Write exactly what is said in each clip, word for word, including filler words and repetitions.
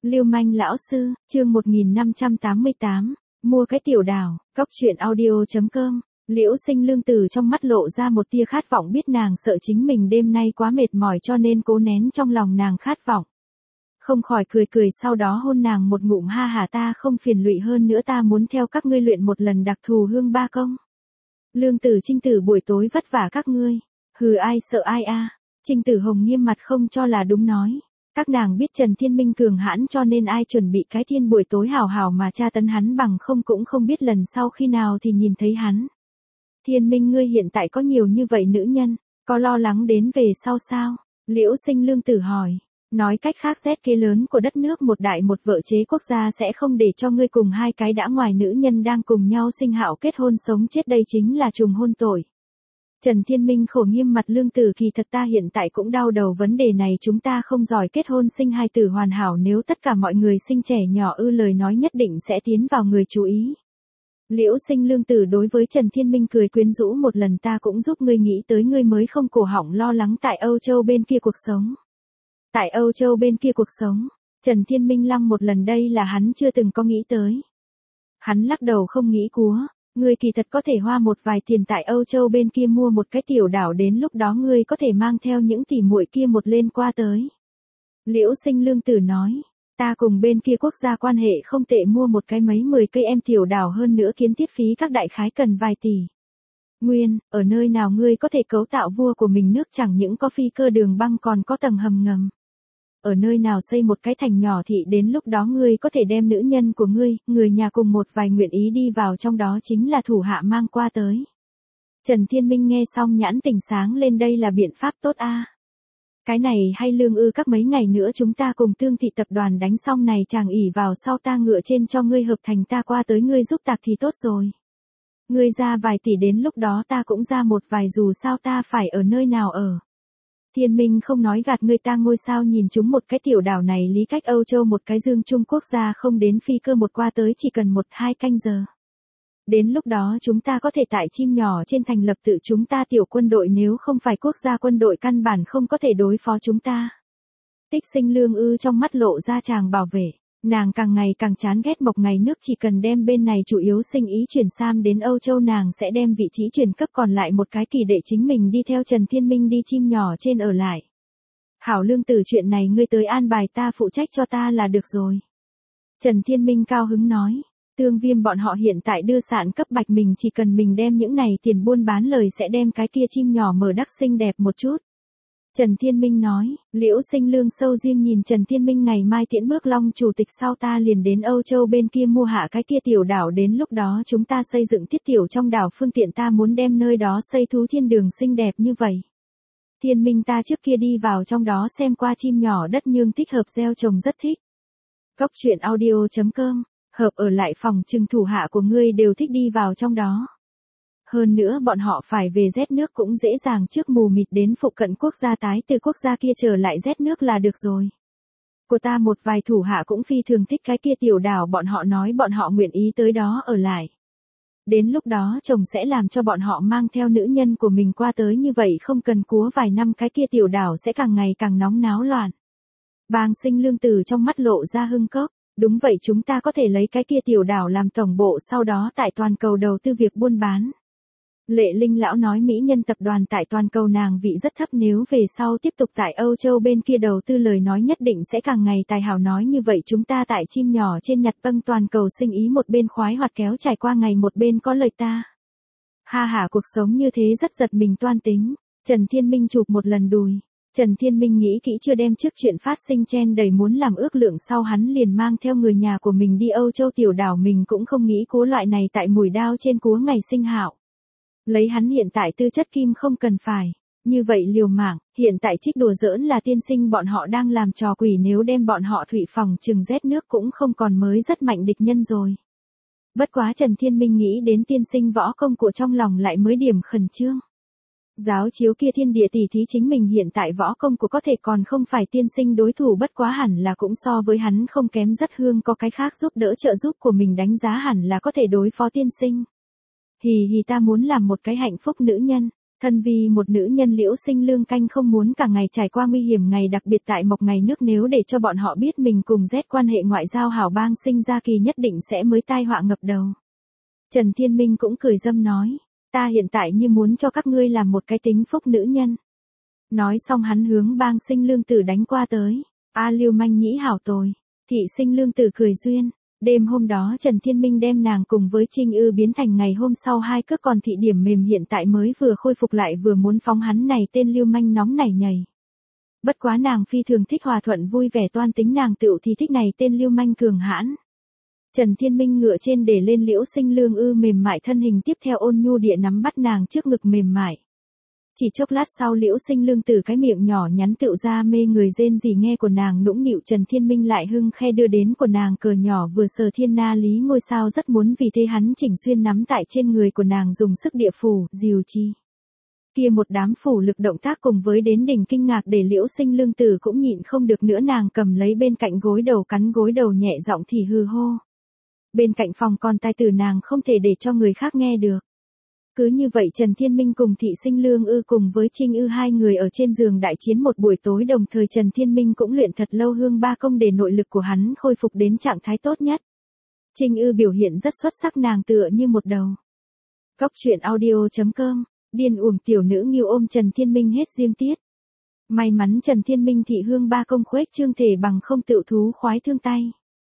Lưu manh lão sư, chương một nghìn năm trăm tám mươi tám, mua cái tiểu đào, cóc truyện audio chấm com. Liễu Sinh Lương từ trong mắt lộ ra một tia khát vọng, biết nàng sợ chính mình đêm nay quá mệt mỏi cho nên cố nén trong lòng nàng khát vọng. Không khỏi cười cười, sau đó hôn nàng một ngụm. Ha hà, ta không phiền lụy, hơn nữa ta muốn theo các ngươi luyện một lần đặc thù hương ba công. Lương Tử Trinh Tử buổi tối vất vả các ngươi. Hừ, ai sợ ai a? À. Trinh Tử Hồng nghiêm mặt không cho là đúng nói. Các nàng biết Trần Thiên Minh cường hãn cho nên ai chuẩn bị cái thiên buổi tối hào hào mà tra tấn hắn bằng không cũng không biết lần sau khi nào thì nhìn thấy hắn. Thiên Minh, ngươi hiện tại có nhiều như vậy nữ nhân, có lo lắng đến về sau sao? Liễu Sinh Lương Tử hỏi. Nói cách khác, rét kế lớn của đất nước một đại một vợ chế quốc gia sẽ không để cho ngươi cùng hai cái đã ngoài nữ nhân đang cùng nhau sinh hạo kết hôn sống chết, đây chính là trùng hôn tội. Trần Thiên Minh khổ nghiêm mặt. Lương Tử, kỳ thật ta hiện tại cũng đau đầu vấn đề này, chúng ta không giỏi kết hôn sinh hai tử hoàn hảo, nếu tất cả mọi người sinh trẻ nhỏ ư, lời nói nhất định sẽ tiến vào người chú ý. Liễu Sinh Lương Tử đối với Trần Thiên Minh cười quyến rũ một lần, ta cũng giúp ngươi nghĩ tới, ngươi mới không cổ họng lo lắng tại Âu Châu bên kia cuộc sống. Tại Âu Châu bên kia cuộc sống, Trần Thiên Minh lăng một lần, đây là hắn chưa từng có nghĩ tới. Hắn lắc đầu không nghĩ cúa, ngươi kỳ thật có thể hoa một vài tiền tại Âu Châu bên kia mua một cái tiểu đảo, đến lúc đó ngươi có thể mang theo những tỷ muội kia một lên qua tới. Liễu Sinh Lương Tử nói, ta cùng bên kia quốc gia quan hệ không tệ, mua một cái mấy mười cây em tiểu đảo, hơn nữa kiến thiết phí các đại khái cần vài tỷ. Nguyên, ở nơi nào ngươi có thể cấu tạo vua của mình nước, chẳng những có phi cơ đường băng còn có tầng hầm ngầm. Ở nơi nào xây một cái thành nhỏ thị, đến lúc đó ngươi có thể đem nữ nhân của ngươi, người nhà cùng một vài nguyện ý đi vào trong đó chính là thủ hạ mang qua tới. Trần Thiên Minh nghe xong nhãn tình sáng lên, đây là biện pháp tốt a. À. Cái này hay Lương ư, các mấy ngày nữa chúng ta cùng Tương Thị tập đoàn đánh xong này chàng ỉ vào sau ta ngựa trên cho ngươi hợp thành, ta qua tới ngươi giúp tạc thì tốt rồi. Ngươi ra vài tỷ, đến lúc đó ta cũng ra một vài, dù sao ta phải ở nơi nào ở. Thiên Minh không nói gạt ngươi, ta ngôi sao nhìn chúng một cái tiểu đảo này lý cách Âu Châu một cái dương Trung Quốc gia không đến phi cơ một qua tới chỉ cần một hai canh giờ. Đến lúc đó chúng ta có thể tại chim nhỏ trên thành lập tự chúng ta tiểu quân đội, nếu không phải quốc gia quân đội căn bản không có thể đối phó chúng ta. Tích Sinh Lương ư, trong mắt lộ ra chàng bảo vệ. Nàng càng ngày càng chán ghét Mộc Ngày Nước, chỉ cần đem bên này chủ yếu sinh ý chuyển sang đến Âu Châu, nàng sẽ đem vị trí chuyển cấp còn lại một cái kỳ để chính mình đi theo Trần Thiên Minh đi chim nhỏ trên ở lại. Hảo Lương Tử, chuyện này ngươi tới an bài, ta phụ trách cho ta là được rồi. Trần Thiên Minh cao hứng nói, Tương Viêm bọn họ hiện tại đưa sạn cấp bạch, mình chỉ cần mình đem những này tiền buôn bán lời sẽ đem cái kia chim nhỏ mở đắc xinh đẹp một chút. Trần Thiên Minh nói. Liễu Sinh Lương sâu riêng nhìn Trần Thiên Minh, ngày mai tiễn bước Long chủ tịch sau ta liền đến Âu Châu bên kia mua hạ cái kia tiểu đảo, đến lúc đó chúng ta xây dựng thiết tiểu trong đảo, phương tiện ta muốn đem nơi đó xây thú thiên đường xinh đẹp như vậy. Thiên Minh, ta trước kia đi vào trong đó xem qua, chim nhỏ đất nhương thích hợp gieo trồng rất thích. Cóc truyện audio chấm com, hợp ở lại phòng trừng thủ hạ của ngươi đều thích đi vào trong đó. Hơn nữa bọn họ phải về rét nước cũng dễ dàng, trước mù mịt đến phụ cận quốc gia tái từ quốc gia kia trở lại rét nước là được rồi. Của ta một vài thủ hạ cũng phi thường thích cái kia tiểu đảo, bọn họ nói bọn họ nguyện ý tới đó ở lại. Đến lúc đó chồng sẽ làm cho bọn họ mang theo nữ nhân của mình qua tới, như vậy không cần cúa vài năm cái kia tiểu đảo sẽ càng ngày càng nóng náo loạn. Bàng Sinh Lương Tử trong mắt lộ ra hưng cốc. Đúng vậy, chúng ta có thể lấy cái kia tiểu đảo làm tổng bộ, sau đó tại toàn cầu đầu tư việc buôn bán. Lệ Linh lão nói, mỹ nhân tập đoàn tại toàn cầu nàng vị rất thấp, nếu về sau tiếp tục tại Âu Châu bên kia đầu tư lời nói nhất định sẽ càng ngày tài hảo, nói như vậy chúng ta tại chim nhỏ trên nhặt bâng toàn cầu sinh ý, một bên khoái hoạt kéo trải qua ngày, một bên có lời ta. Ha ha, cuộc sống như thế rất giật mình toan tính. Trần Thiên Minh chụp một lần đùi. Trần Thiên Minh nghĩ kỹ chưa, đem trước chuyện phát sinh chen đầy muốn làm ước lượng sau hắn liền mang theo người nhà của mình đi Âu Châu tiểu đảo, mình cũng không nghĩ cúa loại này tại mùi đao trên cúa ngày sinh hạo. Lấy hắn hiện tại tư chất kim không cần phải. Như vậy liều mạng, hiện tại trích đùa giỡn là tiên sinh bọn họ đang làm trò quỷ, nếu đem bọn họ thủy phòng trừng rét nước cũng không còn mới rất mạnh địch nhân rồi. Bất quá Trần Thiên Minh nghĩ đến tiên sinh võ công của trong lòng lại mới điểm khẩn trương. Giáo chiếu kia thiên địa tỷ thí, chính mình hiện tại võ công của có thể còn không phải tiên sinh đối thủ, bất quá hẳn là cũng so với hắn không kém rất, hương có cái khác giúp đỡ trợ giúp của mình đánh giá hẳn là có thể đối phó tiên sinh. Hì hì, ta muốn làm một cái hạnh phúc nữ nhân. Thân vì một nữ nhân Liễu Sinh Lương Canh không muốn cả ngày trải qua nguy hiểm ngày đặc biệt tại Mộc Ngày Nước, nếu để cho bọn họ biết mình cùng Z quan hệ ngoại giao hảo bang sinh ra kỳ nhất định sẽ mới tai họa ngập đầu. Trần Thiên Minh cũng cười dâm nói, ta hiện tại như muốn cho các ngươi làm một cái tính phúc nữ nhân. Nói xong hắn hướng bang Sinh Lương Tử đánh qua tới, a Lưu manh nhĩ hảo tồi, thị Sinh Lương Tử cười duyên. Đêm hôm đó Trần Thiên Minh đem nàng cùng với Trinh Ư biến thành ngày hôm sau hai cước, còn thị điểm mềm hiện tại mới vừa khôi phục lại vừa muốn phóng hắn này tên lưu manh nóng nảy nhảy. Bất quá nàng phi thường thích hòa thuận vui vẻ toan tính, nàng tựu thì thích này tên lưu manh cường hãn. Trần Thiên Minh ngựa trên để lên Liễu Sinh Lương Ư mềm mại thân hình, tiếp theo ôn nhu địa nắm bắt nàng trước ngực mềm mại. Chỉ chốc lát sau Liễu Sinh Lương Tử cái miệng nhỏ nhắn tựu ra mê người rên rỉ, nghe của nàng nũng nịu Trần Thiên Minh lại hưng khe đưa đến của nàng cờ nhỏ vừa sờ thiên na lý ngôi sao, rất muốn vì thế hắn chỉnh xuyên nắm tại trên người của nàng dùng sức địa phủ, dìu chi. Kia một đám phủ lực động tác cùng với đến đỉnh kinh ngạc để Liễu Sinh Lương Tử cũng nhịn không được nữa, nàng cầm lấy bên cạnh gối đầu cắn gối đầu nhẹ giọng thì hừ hô. Bên cạnh phòng con tai tử nàng không thể để cho người khác nghe được. Cứ như vậy Trần Thiên Minh cùng thị Sinh Lương Ư cùng với Trinh Ư hai người ở trên giường đại chiến một buổi tối, đồng thời Trần Thiên Minh cũng luyện thật lâu hương ba công để nội lực của hắn khôi phục đến trạng thái tốt nhất. Trinh Ư biểu hiện rất xuất sắc, nàng tựa như một đầu. Cóc truyện audio chấm com, điên uổng tiểu nữ nghiêu ôm Trần Thiên Minh hết riêng tiết. May mắn Trần Thiên Minh thị hương ba công khuếch trương thể bằng không tự thú khoái thương tay.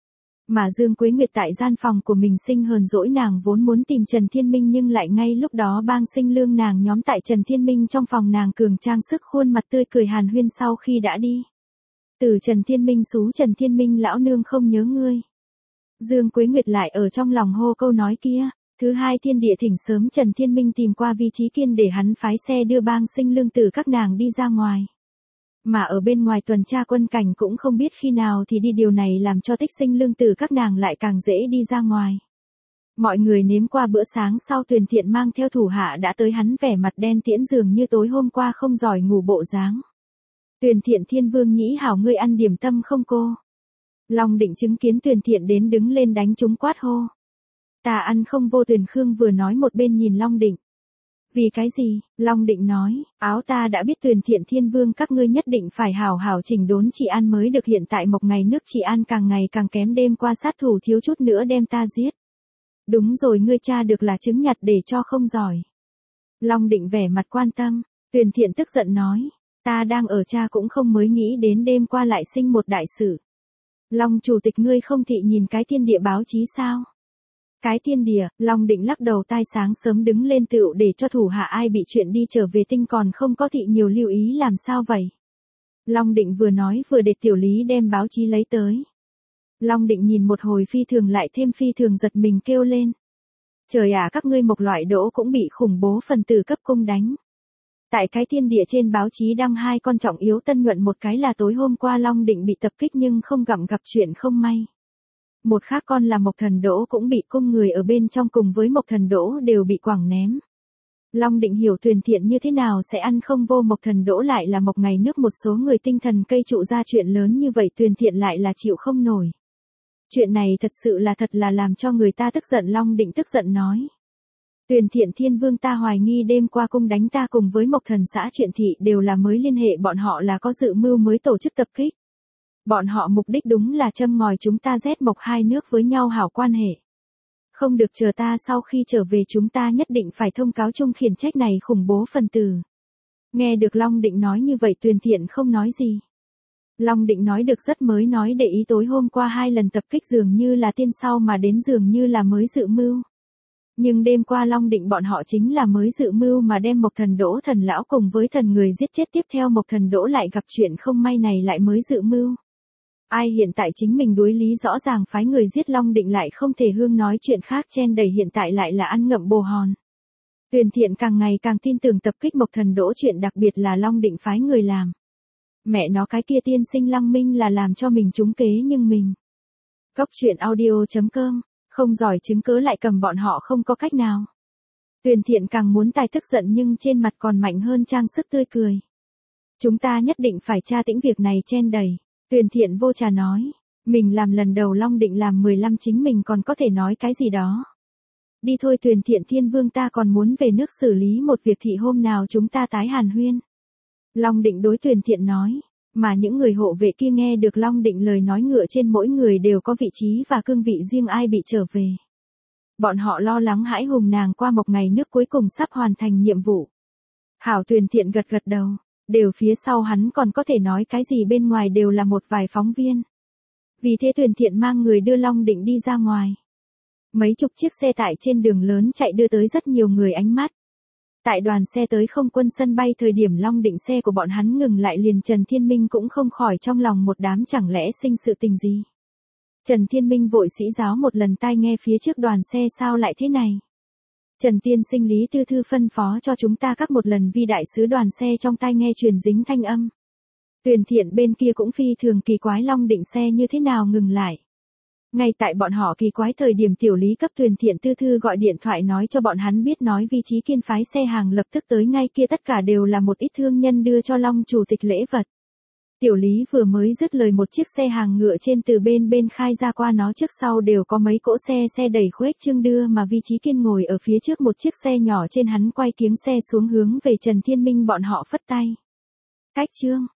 Mà Dương Quế Nguyệt tại gian phòng của mình sinh hờn dỗi, nàng vốn muốn tìm Trần Thiên Minh nhưng lại ngay lúc đó bang Sinh Lương nàng nhóm tại Trần Thiên Minh trong phòng nàng cường trang sức khuôn mặt tươi cười hàn huyên sau khi đã đi. Từ Trần Thiên Minh xú Trần Thiên Minh lão nương không nhớ ngươi. Dương Quế Nguyệt lại ở trong lòng hô câu nói kia. Thứ hai thiên địa thỉnh sớm Trần Thiên Minh tìm qua vị trí kiên để hắn phái xe đưa bang Sinh Lương Tử các nàng đi ra ngoài. Mà ở bên ngoài tuần tra quân cảnh cũng không biết khi nào thì đi, điều này làm cho Tích Sinh Lương Tử các nàng lại càng dễ đi ra ngoài. Mọi người nếm qua bữa sáng sau, Tuyền Thiện mang theo thủ hạ đã tới, hắn vẻ mặt đen tiễn dường như tối hôm qua không giỏi ngủ bộ dáng. Tuyền Thiện Thiên Vương nhĩ hảo, ngươi ăn điểm tâm không cô? Long Định chứng kiến Tuyền Thiện đến đứng lên đánh trúng quát hô. Ta ăn không vô. Tuyền Khương vừa nói một bên nhìn Long Định. Vì cái gì? Long Định nói, áo ta đã biết Tuyền Thiện Thiên Vương các ngươi nhất định phải hảo hảo chỉnh đốn trị an mới được, hiện tại Mộc Ngày Nước trị an càng ngày càng kém, đêm qua sát thủ thiếu chút nữa đem ta giết. Đúng rồi, ngươi cha được là chứng nhặt để cho không giỏi. Long Định vẻ mặt quan tâm. Tuyền Thiện tức giận nói, ta đang ở cha cũng không mới nghĩ đến đêm qua lại sinh một đại sự. Long chủ tịch ngươi không thị nhìn cái thiên địa báo chí sao? Cái thiên địa, Long Định lắc đầu, tai sáng sớm đứng lên tựu để cho thủ hạ ai bị chuyện đi trở về tinh, còn không có thị nhiều lưu ý làm sao vậy? Long Định vừa nói vừa để Tiểu Lý đem báo chí lấy tới. Long Định nhìn một hồi phi thường lại thêm phi thường giật mình kêu lên. Trời ạ, các ngươi Mộc loại đỗ cũng bị khủng bố phần tử cấp cung đánh. Tại cái thiên địa trên báo chí đăng hai con trọng yếu tân nhuận, một cái là tối hôm qua Long Định bị tập kích nhưng không gặm gặp chuyện không may. Một khác con là Mộc Thần Đỗ cũng bị cung người ở bên trong cùng với Mộc Thần Đỗ đều bị quẳng ném. Long Định hiểu Tuyền Thiện như thế nào sẽ ăn không vô, Mộc Thần Đỗ lại là Mộc Ngày Nước một số người tinh thần cây trụ ra chuyện lớn như vậy, Tuyền Thiện lại là chịu không nổi. Chuyện này thật sự là thật là làm cho người ta tức giận. Long Định tức giận nói. Tuyền Thiện Thiên Vương, ta hoài nghi đêm qua cung đánh ta cùng với Mộc Thần xã chuyện thị đều là mới liên hệ, bọn họ là có dự mưu mới tổ chức tập kích. Bọn họ mục đích đúng là châm ngòi chúng ta Z Mộc hai nước với nhau hảo quan hệ. Không được, chờ ta sau khi trở về chúng ta nhất định phải thông cáo chung khiển trách này khủng bố phần tử. Nghe được Long Định nói như vậy, Tuyền Thiện không nói gì. Long Định nói được rất mới nói để ý tối hôm qua hai lần tập kích dường như là tiên sau mà đến, dường như là mới dự mưu. Nhưng đêm qua Long Định bọn họ chính là mới dự mưu mà đem Mộc Thần Đỗ thần lão cùng với thần người giết chết, tiếp theo Mộc Thần Đỗ lại gặp chuyện không may này lại mới dự mưu. Ai hiện tại chính mình đối lý rõ ràng phái người giết Long Định lại không thể hương nói chuyện khác chen đầy, hiện tại lại là ăn ngậm bồ hòn. Tuyền Thiện càng ngày càng tin tưởng tập kích Mộc Thần Đỗ chuyện đặc biệt là Long Định phái người làm. Mẹ nó, cái kia tiên sinh Lăng Minh là làm cho mình trúng kế nhưng mình. Cóc truyện audio chấm com, không giỏi chứng cớ lại cầm bọn họ không có cách nào. Tuyền Thiện càng muốn tài tức giận nhưng trên mặt còn mạnh hơn trang sức tươi cười. Chúng ta nhất định phải tra tĩnh việc này chen đầy. Tuyền Thiện vô trà nói, mình làm lần đầu, Long Định làm mười lăm, chính mình còn có thể nói cái gì đó. Đi thôi Tuyền Thiện Thiên Vương, ta còn muốn về nước xử lý một việc thị, hôm nào chúng ta tái hàn huyên. Long Định đối Tuyền Thiện nói, mà những người hộ vệ kia nghe được Long Định lời nói, ngựa trên mỗi người đều có vị trí và cương vị riêng, ai bị trở về. Bọn họ lo lắng hãi hùng nàng qua một ngày nước cuối cùng sắp hoàn thành nhiệm vụ. Hảo, Tuyền Thiện gật gật đầu, đều phía sau hắn còn có thể nói cái gì, bên ngoài đều là một vài phóng viên. Vì thế Tuyền Thiện mang người đưa Long Định đi ra ngoài. Mấy chục chiếc xe tải trên đường lớn chạy đưa tới rất nhiều người ánh mắt. Tại đoàn xe tới không quân sân bay, thời điểm Long Định xe của bọn hắn ngừng lại, liền Trần Thiên Minh cũng không khỏi trong lòng một đám, chẳng lẽ sinh sự tình gì. Trần Thiên Minh vội sĩ giáo một lần tai nghe phía trước đoàn xe, sao lại thế này. Trần Tiên Sinh, Lý Tư Thư phân phó cho chúng ta các một lần, Vi đại sứ đoàn xe trong tai nghe truyền dính thanh âm. Tuyền Thiện bên kia cũng phi thường kỳ quái, Long Định xe như thế nào ngừng lại. Ngay tại bọn họ kỳ quái thời điểm, Tiểu Lý cấp Tuyền Thiện Tư Thư gọi điện thoại nói cho bọn hắn biết, nói Vi Chí Kiên phái xe hàng lập tức tới ngay, kia tất cả đều là một ít thương nhân đưa cho Long chủ tịch lễ vật. Tiểu Lý vừa mới dứt lời, một chiếc xe hàng ngựa trên từ bên bên khai ra, qua nó trước sau đều có mấy cỗ xe xe đẩy khuếch trương đưa, mà Vi Chí Kiên ngồi ở phía trước một chiếc xe nhỏ, trên hắn quay kiếng xe xuống hướng về Trần Thiên Minh bọn họ phất tay. Cách trương,